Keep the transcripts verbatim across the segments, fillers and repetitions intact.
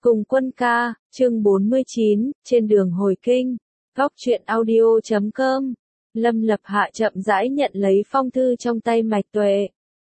Cùng Quân ca, chương bốn mươi chín, trên đường hồi kinh. Góc truyện audio chấm com. Lâm Lập Hạ chậm rãi nhận lấy phong thư trong tay Mạch Tuệ.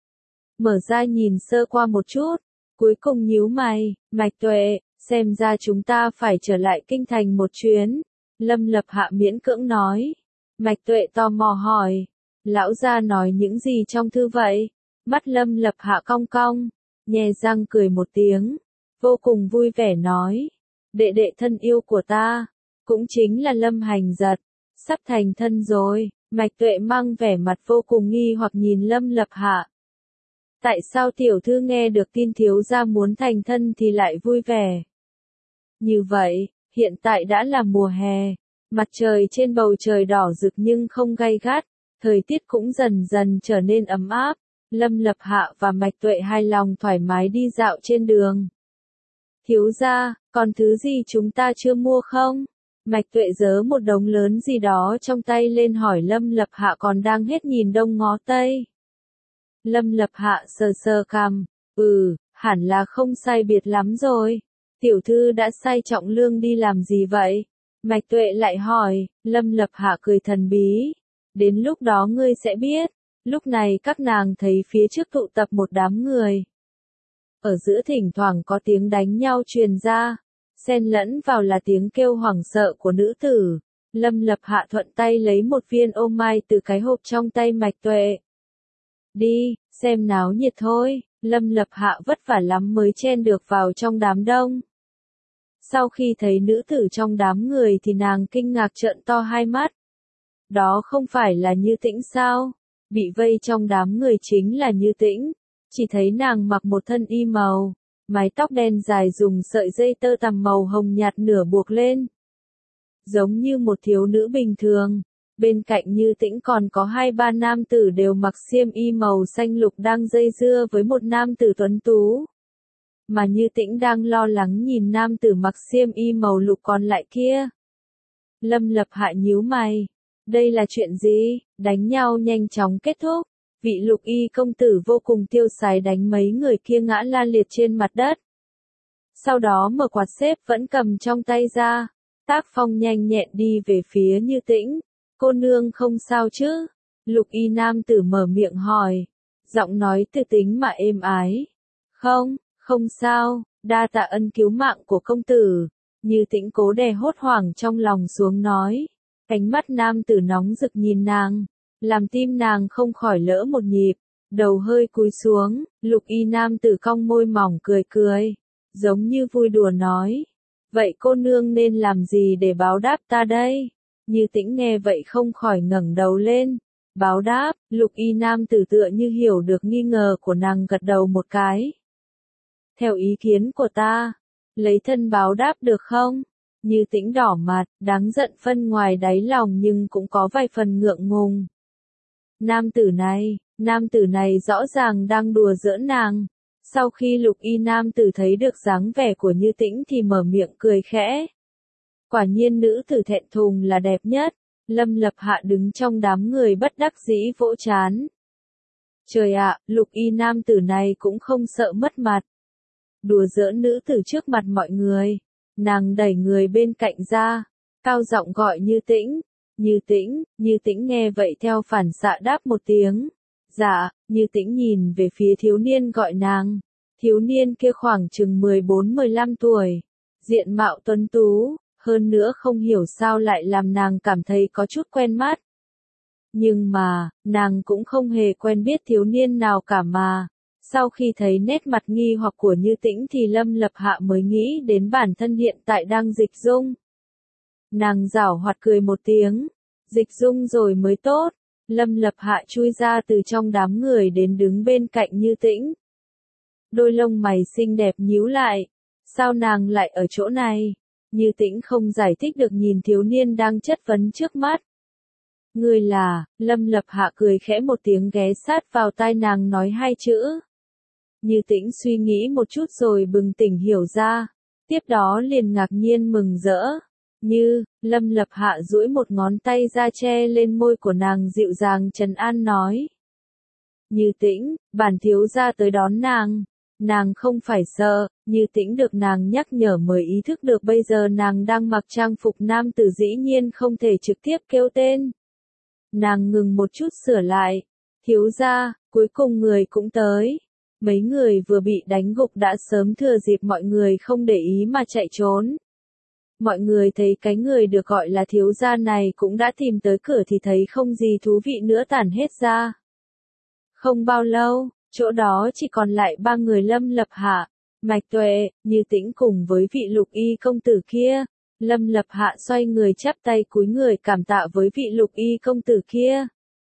Mở ra nhìn sơ qua một chút, cuối cùng nhíu mày, Mạch Tuệ, xem ra chúng ta phải trở lại kinh thành một chuyến. Lâm Lập Hạ miễn cưỡng nói. Mạch Tuệ tò mò hỏi, lão gia nói những gì trong thư vậy? Mắt Lâm Lập Hạ cong cong, nhè răng cười một tiếng, vô cùng vui vẻ nói, đệ đệ thân yêu của ta, cũng chính là Lâm Hành Giật, sắp thành thân rồi. Mạch Tuệ mang vẻ mặt vô cùng nghi hoặc nhìn Lâm Lập Hạ. Tại sao tiểu thư nghe được tin thiếu gia muốn thành thân thì lại vui vẻ? Như vậy, hiện tại đã là mùa hè, mặt trời trên bầu trời đỏ rực nhưng không gay gắt, thời tiết cũng dần dần trở nên ấm áp. Lâm Lập Hạ và Mạch Tuệ hài lòng thoải mái đi dạo trên đường. Thiếu gia, còn thứ gì chúng ta chưa mua không? Mạch Tuệ giơ một đống lớn gì đó trong tay lên hỏi Lâm Lập Hạ còn đang hết nhìn đông ngó tây. Lâm Lập Hạ sờ sờ cằm, ừ, hẳn là không sai biệt lắm rồi. Tiểu thư đã sai trọng lương đi làm gì vậy? Mạch Tuệ lại hỏi. Lâm Lập Hạ cười thần bí. Đến lúc đó ngươi sẽ biết. Lúc này các nàng thấy phía trước tụ tập một đám người. Ở giữa thỉnh thoảng có tiếng đánh nhau truyền ra, xen lẫn vào là tiếng kêu hoảng sợ của nữ tử. Lâm Lập Hạ thuận tay lấy một viên ô mai từ cái hộp trong tay Mạch Tuệ. Đi, xem náo nhiệt thôi. Lâm Lập Hạ vất vả lắm mới chen được vào trong đám đông. Sau khi thấy nữ tử trong đám người thì nàng kinh ngạc trợn to hai mắt. Đó không phải là Như Tĩnh sao? Bị vây trong đám người chính là Như Tĩnh. Chỉ thấy nàng mặc một thân y màu, mái tóc đen dài dùng sợi dây tơ tằm màu hồng nhạt nửa buộc lên. Giống như một thiếu nữ bình thường, bên cạnh Như Tĩnh còn có hai ba nam tử đều mặc xiêm y màu xanh lục đang dây dưa với một nam tử tuấn tú. Mà Như Tĩnh đang lo lắng nhìn nam tử mặc xiêm y màu lục còn lại kia. Lâm Lập Hạ nhíu mày, đây là chuyện gì? Đánh nhau nhanh chóng kết thúc. Vị lục y công tử vô cùng tiêu sái đánh mấy người kia ngã la liệt trên mặt đất. Sau đó mở quạt xếp vẫn cầm trong tay ra, tác phong nhanh nhẹn đi về phía Như Tĩnh. Cô nương không sao chứ? Lục y nam tử mở miệng hỏi, giọng nói từ tính mà êm ái. Không, không sao, đa tạ ân cứu mạng của công tử. Như Tĩnh cố đè hốt hoảng trong lòng xuống nói. Ánh mắt nam tử nóng rực nhìn nàng, làm tim nàng không khỏi lỡ một nhịp, đầu hơi cúi xuống. Lục y nam tử cong môi mỏng cười cười, giống như vui đùa nói, vậy cô nương nên làm gì để báo đáp ta đây? Như Tĩnh nghe vậy không khỏi ngẩng đầu lên. Báo đáp? Lục y nam tử tựa như hiểu được nghi ngờ của nàng gật đầu một cái. Theo ý kiến của ta, lấy thân báo đáp được không? Như Tĩnh đỏ mặt, đáng giận phân ngoài đáy lòng nhưng cũng có vài phần ngượng ngùng. Nam tử này, nam tử này rõ ràng đang đùa giỡn nàng. Sau khi lục y nam tử thấy được dáng vẻ của Như Tĩnh thì mở miệng cười khẽ. Quả nhiên nữ tử thẹn thùng là đẹp nhất. Lâm Lập Hạ đứng trong đám người bất đắc dĩ vỗ trán. Trời ạ, lục y nam tử này cũng không sợ mất mặt. Đùa giỡn nữ tử trước mặt mọi người. Nàng đẩy người bên cạnh ra, cao giọng gọi Như Tĩnh. Như Tĩnh, Như Tĩnh nghe vậy theo phản xạ đáp một tiếng. Dạ. Như Tĩnh nhìn về phía thiếu niên gọi nàng. Thiếu niên kia khoảng chừng mười bốn mười lăm tuổi. Diện mạo tuấn tú, hơn nữa không hiểu sao lại làm nàng cảm thấy có chút quen mắt. Nhưng mà, nàng cũng không hề quen biết thiếu niên nào cả mà. Sau khi thấy nét mặt nghi hoặc của Như Tĩnh thì Lâm Lập Hạ mới nghĩ đến bản thân hiện tại đang dịch dung. Nàng giảo hoạt cười một tiếng, dịch dung rồi mới tốt. Lâm Lập Hạ chui ra từ trong đám người đến đứng bên cạnh Như Tĩnh. Đôi lông mày xinh đẹp nhíu lại, sao nàng lại ở chỗ này? Như Tĩnh không giải thích được nhìn thiếu niên đang chất vấn trước mắt. Ngươi là? Lâm Lập Hạ cười khẽ một tiếng ghé sát vào tai nàng nói hai chữ. Như Tĩnh suy nghĩ một chút rồi bừng tỉnh hiểu ra, tiếp đó liền ngạc nhiên mừng rỡ. Như, Lâm Lập Hạ duỗi một ngón tay ra che lên môi của nàng dịu dàng trấn an nói. Như Tĩnh, bản thiếu gia tới đón nàng. Nàng không phải sợ, Như Tĩnh được nàng nhắc nhở mới ý thức được bây giờ nàng đang mặc trang phục nam tử dĩ nhiên không thể trực tiếp kêu tên. Nàng ngừng một chút sửa lại, thiếu gia, cuối cùng người cũng tới. Mấy người vừa bị đánh gục đã sớm thừa dịp mọi người không để ý mà chạy trốn. Mọi người thấy cái người được gọi là thiếu gia này cũng đã tìm tới cửa thì thấy không gì thú vị nữa tản hết ra. Không bao lâu, chỗ đó chỉ còn lại ba người Lâm Lập Hạ, Mạch Tuệ, Như Tĩnh cùng với vị Lục Y công tử kia. Lâm Lập Hạ xoay người chắp tay cúi người cảm tạ với vị Lục Y công tử kia.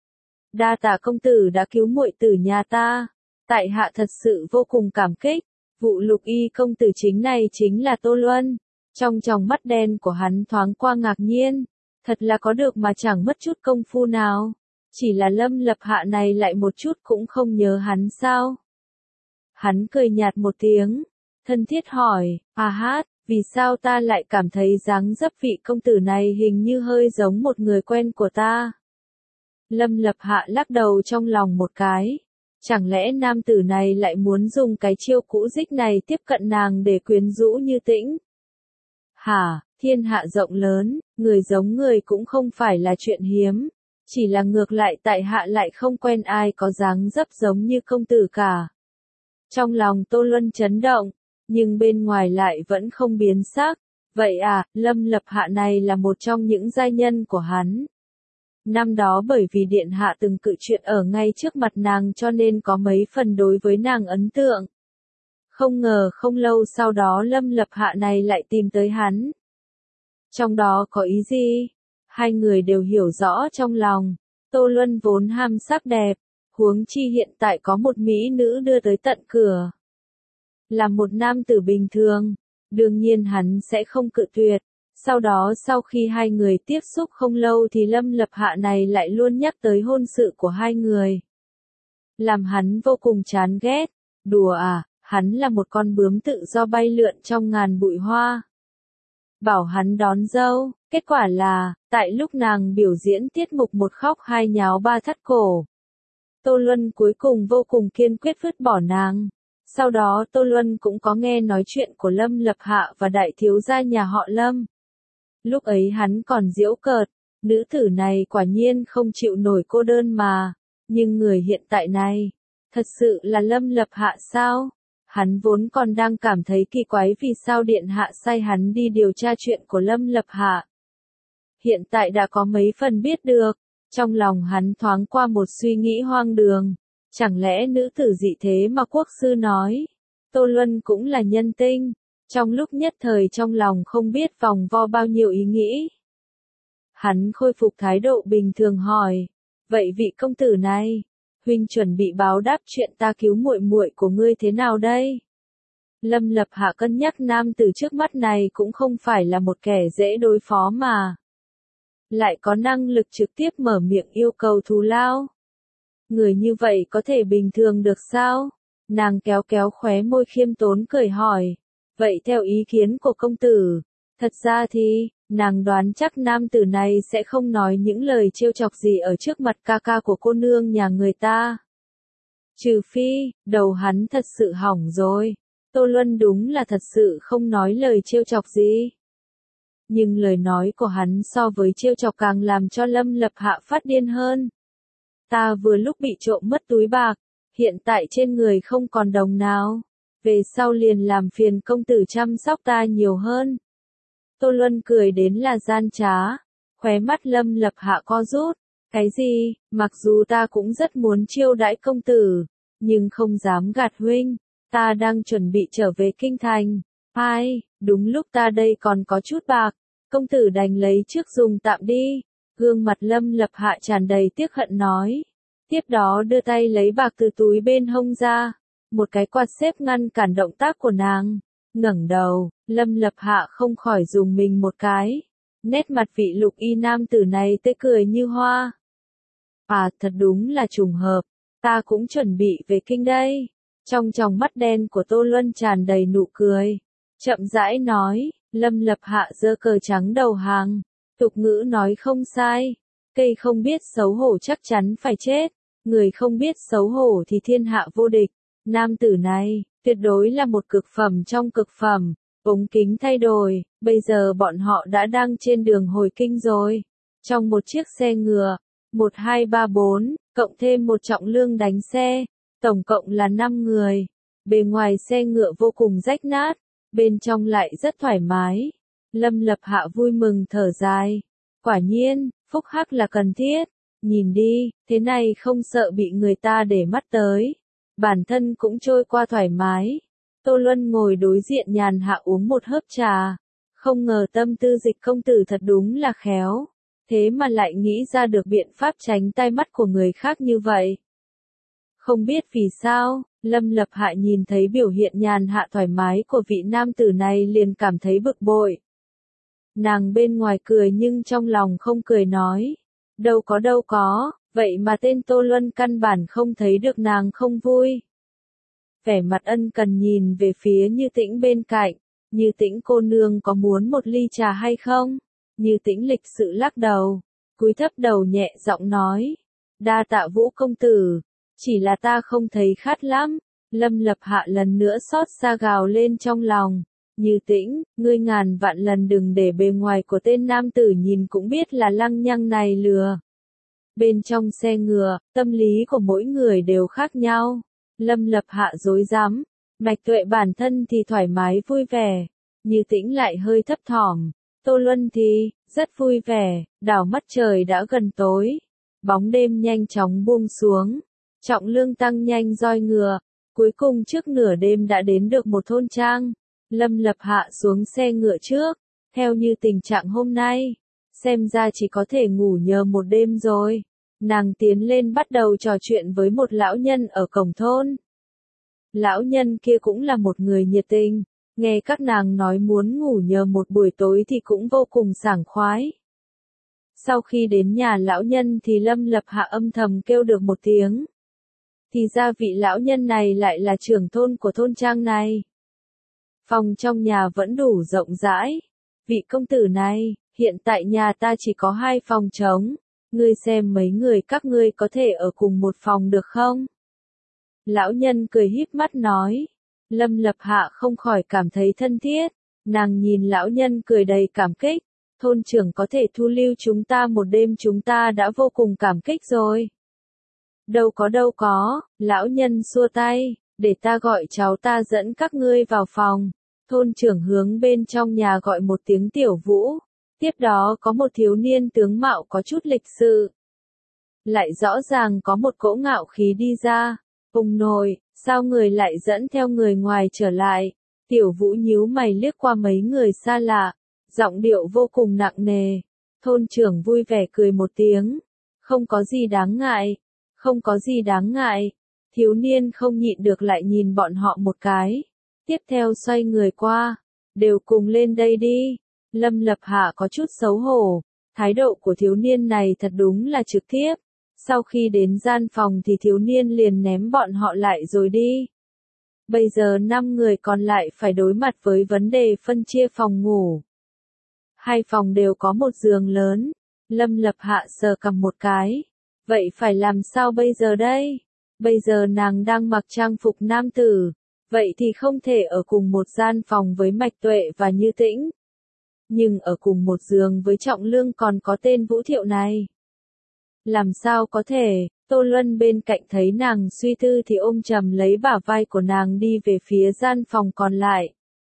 Đa tạ công tử đã cứu muội tử nhà ta, tại hạ thật sự vô cùng cảm kích. Vụ Lục Y công tử chính này chính là Tô Luân. Trong tròng mắt đen của hắn thoáng qua ngạc nhiên, thật là có được mà chẳng mất chút công phu nào. Chỉ là Lâm Lập Hạ này lại một chút cũng không nhớ hắn sao? Hắn cười nhạt một tiếng, thân thiết hỏi, à hát, vì sao ta lại cảm thấy dáng dấp vị công tử này hình như hơi giống một người quen của ta? Lâm Lập Hạ lắc đầu trong lòng một cái. Chẳng lẽ nam tử này lại muốn dùng cái chiêu cũ dích này tiếp cận nàng để quyến rũ Như Tĩnh? Hả, thiên hạ rộng lớn, người giống người cũng không phải là chuyện hiếm. Chỉ là ngược lại tại hạ lại không quen ai có dáng dấp giống như công tử cả. Trong lòng Tô Luân chấn động, nhưng bên ngoài lại vẫn không biến sắc. Vậy à, Lâm Lập Hạ này là một trong những giai nhân của hắn. Năm đó bởi vì điện hạ từng cự chuyện ở ngay trước mặt nàng cho nên có mấy phần đối với nàng ấn tượng. Không ngờ không lâu sau đó Lâm Lập Hạ này lại tìm tới hắn. Trong đó có ý gì? Hai người đều hiểu rõ trong lòng. Tô Luân vốn ham sắc đẹp, huống chi hiện tại có một mỹ nữ đưa tới tận cửa. Là một nam tử bình thường, đương nhiên hắn sẽ không cự tuyệt. Sau đó sau khi hai người tiếp xúc không lâu thì Lâm Lập Hạ này lại luôn nhắc tới hôn sự của hai người. Làm hắn vô cùng chán ghét. Đùa à, hắn là một con bướm tự do bay lượn trong ngàn bụi hoa. Bảo hắn đón dâu, kết quả là, tại lúc nàng biểu diễn tiết mục một khóc hai nháo ba thắt cổ. Tô Luân cuối cùng vô cùng kiên quyết vứt bỏ nàng. Sau đó Tô Luân cũng có nghe nói chuyện của Lâm Lập Hạ và đại thiếu gia nhà họ Lâm. Lúc ấy hắn còn giễu cợt, nữ tử này quả nhiên không chịu nổi cô đơn mà. Nhưng người hiện tại này, thật sự là Lâm Lập Hạ sao? Hắn vốn còn đang cảm thấy kỳ quái vì sao điện hạ sai hắn đi điều tra chuyện của Lâm Lập Hạ. Hiện tại đã có mấy phần biết được, trong lòng hắn thoáng qua một suy nghĩ hoang đường. Chẳng lẽ nữ tử dị thế mà quốc sư nói? Tô Luân cũng là nhân tinh. Trong lúc nhất thời trong lòng không biết vòng vo bao nhiêu ý nghĩ. Hắn khôi phục thái độ bình thường hỏi, vậy vị công tử này, huynh chuẩn bị báo đáp chuyện ta cứu muội muội của ngươi thế nào đây? Lâm Lập Hạ cân nhắc nam tử trước mắt này cũng không phải là một kẻ dễ đối phó mà. Lại có năng lực trực tiếp mở miệng yêu cầu thù lao. Người như vậy có thể bình thường được sao? Nàng kéo kéo khóe môi khiêm tốn cười hỏi. Vậy theo ý kiến của công tử, thật ra thì, nàng đoán chắc nam tử này sẽ không nói những lời trêu chọc gì ở trước mặt ca ca của cô nương nhà người ta. Trừ phi, đầu hắn thật sự hỏng rồi. Tô Luân đúng là thật sự không nói lời trêu chọc gì. Nhưng lời nói của hắn so với trêu chọc càng làm cho Lâm Lập Hạ phát điên hơn. Ta vừa lúc bị trộm mất túi bạc, hiện tại trên người không còn đồng nào. Về sau liền làm phiền công tử chăm sóc ta nhiều hơn. Tô Luân cười đến là gian trá. Khóe mắt Lâm Lập Hạ co rút. Cái gì, mặc dù ta cũng rất muốn chiêu đãi công tử, nhưng không dám gạt huynh. Ta đang chuẩn bị trở về kinh thành. Ai, đúng lúc ta đây còn có chút bạc. Công tử đành lấy trước dùng tạm đi. Gương mặt Lâm Lập Hạ tràn đầy tiếc hận nói. Tiếp đó đưa tay lấy bạc từ túi bên hông ra. Một cái quạt xếp ngăn cản động tác của nàng. Ngẩng đầu, Lâm Lập Hạ không khỏi dùng mình một cái. Nét mặt vị Lục Y nam tử này tươi cười như hoa. À, thật đúng là trùng hợp. Ta cũng chuẩn bị về kinh đây. Trong tròng mắt đen của Tô Luân tràn đầy nụ cười. Chậm rãi nói, Lâm Lập Hạ giơ cờ trắng đầu hàng. Tục ngữ nói không sai. Cây không biết xấu hổ chắc chắn phải chết. Người không biết xấu hổ thì thiên hạ vô địch. Nam tử này, Tuyệt đối là một cực phẩm trong cực phẩm. Ống kính thay đổi, bây giờ bọn họ đã đang trên đường hồi kinh rồi. Trong một chiếc xe ngựa, một hai ba bốn, cộng thêm một trọng lương đánh xe, tổng cộng là năm người. Bề ngoài xe ngựa vô cùng rách nát, bên trong lại rất thoải mái. Lâm Lập Hạ vui mừng thở dài. Quả nhiên, phúc hắc là cần thiết. Nhìn đi, thế này không sợ bị người ta để mắt tới. Bản thân cũng trôi qua thoải mái. Tô Luân ngồi đối diện nhàn hạ uống một hớp trà. Không ngờ tâm tư Dịch công tử thật đúng là khéo. Thế mà lại nghĩ ra được biện pháp tránh tai mắt của người khác như vậy. Không biết vì sao, Lâm Lập Hạ nhìn thấy biểu hiện nhàn hạ thoải mái của vị nam tử này liền cảm thấy bực bội. Nàng bên ngoài cười nhưng trong lòng không cười nói. Đâu có đâu có, vậy mà tên Tô Luân căn bản không thấy được nàng không vui. Vẻ mặt ân cần nhìn về phía Như Tĩnh bên cạnh. Như Tĩnh cô nương có muốn một ly trà hay không? Như Tĩnh lịch sự lắc đầu, cúi thấp đầu nhẹ giọng nói. Đa tạ Vũ công tử, chỉ là ta không thấy khát lắm. Lâm Lập Hạ lần nữa xót xa gào lên trong lòng. Như Tĩnh, ngươi ngàn vạn lần đừng để bề ngoài của tên nam tử nhìn cũng biết là lăng nhăng này lừa. Bên trong xe ngựa, tâm lý của mỗi người đều khác nhau. Lâm Lập Hạ dối rắm, Mạch Tuệ bản thân thì thoải mái vui vẻ, Như Tĩnh lại hơi thấp thỏm, Tô Luân thì rất vui vẻ. Đảo mắt trời đã gần tối, bóng đêm nhanh chóng buông xuống, trọng lương tăng nhanh roi ngựa, cuối cùng trước nửa đêm đã đến được một thôn trang. Lâm Lập Hạ xuống xe ngựa trước, theo như tình trạng hôm nay, xem ra chỉ có thể ngủ nhờ một đêm rồi. Nàng tiến lên bắt đầu trò chuyện với một lão nhân ở cổng thôn. Lão nhân kia cũng là một người nhiệt tình, nghe các nàng nói muốn ngủ nhờ một buổi tối thì cũng vô cùng sảng khoái. Sau khi đến nhà lão nhân thì Lâm Lập Hạ âm thầm kêu được một tiếng. Thì ra vị lão nhân này lại là trưởng thôn của thôn trang này. Phòng trong nhà vẫn đủ rộng rãi. Vị công tử này, hiện tại nhà ta chỉ có hai phòng trống. Ngươi xem mấy người các ngươi có thể ở cùng một phòng được không? Lão nhân cười híp mắt nói. Lâm Lập Hạ không khỏi cảm thấy thân thiết. Nàng nhìn lão nhân cười đầy cảm kích. Thôn trưởng có thể thu lưu chúng ta một đêm chúng ta đã vô cùng cảm kích rồi. Đâu có đâu có, lão nhân xua tay, để ta gọi cháu ta dẫn các ngươi vào phòng. Thôn trưởng hướng bên trong nhà gọi một tiếng Tiểu Vũ. Tiếp đó có một thiếu niên tướng mạo có chút lịch sự. Lại rõ ràng có một cỗ ngạo khí đi ra. Ông nội, sao người lại dẫn theo người ngoài trở lại? Tiểu Vũ nhíu mày liếc qua mấy người xa lạ. Giọng điệu vô cùng nặng nề. Thôn trưởng vui vẻ cười một tiếng. Không có gì đáng ngại. Không có gì đáng ngại. Thiếu niên không nhịn được lại nhìn bọn họ một cái. Tiếp theo xoay người qua. Đều cùng lên đây đi. Lâm Lập Hạ có chút xấu hổ. Thái độ của thiếu niên này thật đúng là trực tiếp. Sau khi đến gian phòng thì thiếu niên liền ném bọn họ lại rồi đi. Bây giờ năm người còn lại phải đối mặt với vấn đề phân chia phòng ngủ. Hai phòng đều có một giường lớn. Lâm Lập Hạ sờ cằm một cái. Vậy phải làm sao bây giờ đây? Bây giờ nàng đang mặc trang phục nam tử. Vậy thì không thể ở cùng một gian phòng với Mạch Tuệ và Như Tĩnh. Nhưng ở cùng một giường với Trọng Lương còn có tên Vũ Thiệu này. Làm sao có thể? Tô Luân bên cạnh thấy nàng suy tư thì ôm chầm lấy bả vai của nàng đi về phía gian phòng còn lại.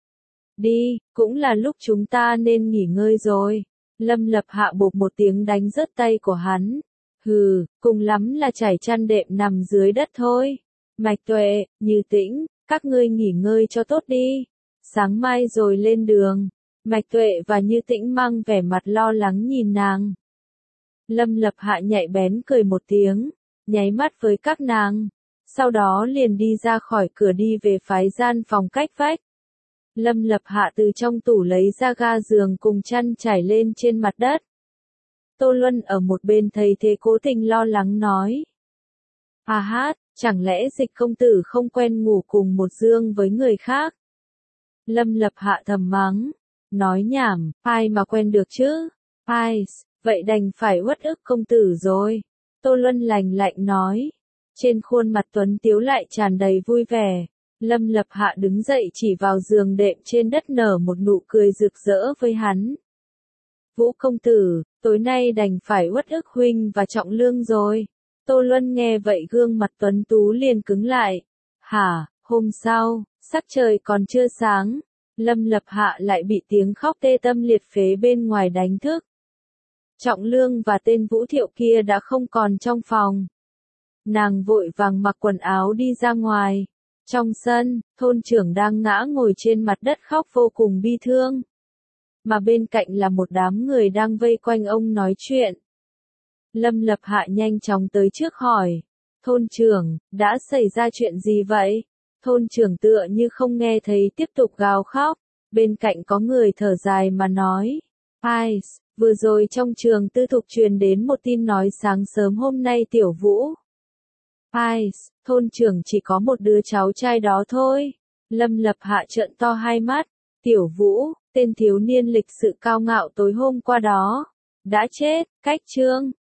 Đi, cũng là lúc chúng ta nên nghỉ ngơi rồi. Lâm Lập Hạ bộp một tiếng đánh rớt tay của hắn. Hừ, cùng lắm là trải chăn đệm nằm dưới đất thôi. Mạch Tuệ, Như Tĩnh, các ngươi nghỉ ngơi cho tốt đi. Sáng mai rồi lên đường. Mạch Tuệ và Như Tĩnh mang vẻ mặt lo lắng nhìn nàng. Lâm Lập Hạ nhạy bén cười một tiếng, nháy mắt với các nàng. Sau đó liền đi ra khỏi cửa đi về phái gian phòng cách vách. Lâm Lập Hạ từ trong tủ lấy ra ga giường cùng chăn trải lên trên mặt đất. Tô Luân ở một bên thấy thế cố tình lo lắng nói. À hát, chẳng lẽ Dịch công tử không quen ngủ cùng một giường với người khác? Lâm Lập Hạ thầm mắng, nói nhảm, ai mà quen được chứ? Ai, vậy đành phải uất ức công tử rồi. Tô Luân lành lạnh nói. Trên khuôn mặt tuấn tiếu lại tràn đầy vui vẻ. Lâm Lập Hạ đứng dậy chỉ vào giường đệm trên đất nở một nụ cười rực rỡ với hắn. Vũ công tử, tối nay đành phải uất ức huynh và Trọng Lương rồi. Tô Luân nghe vậy gương mặt tuấn tú liền cứng lại. Hả, hôm sau, sắc trời còn chưa sáng, Lâm Lập Hạ lại bị tiếng khóc tê tâm liệt phế bên ngoài đánh thức. Trọng Lương và tên Vũ Thiệu kia đã không còn trong phòng. Nàng vội vàng mặc quần áo đi ra ngoài. Trong sân, thôn trưởng đang ngã ngồi trên mặt đất khóc vô cùng bi thương. Mà bên cạnh là một đám người đang vây quanh ông nói chuyện. Lâm Lập Hạ nhanh chóng tới trước hỏi. Thôn trưởng, đã xảy ra chuyện gì vậy? Thôn trưởng tựa như không nghe thấy tiếp tục gào khóc. Bên cạnh có người thở dài mà nói. Ai, vừa rồi trong trường tư thục truyền đến một tin nói sáng sớm hôm nay Tiểu Vũ. Ai, thôn trưởng chỉ có một đứa cháu trai đó thôi. Lâm Lập Hạ trợn to hai mắt. Tiểu Vũ, tên thiếu niên lịch sự cao ngạo tối hôm qua đó, đã chết. Cách chương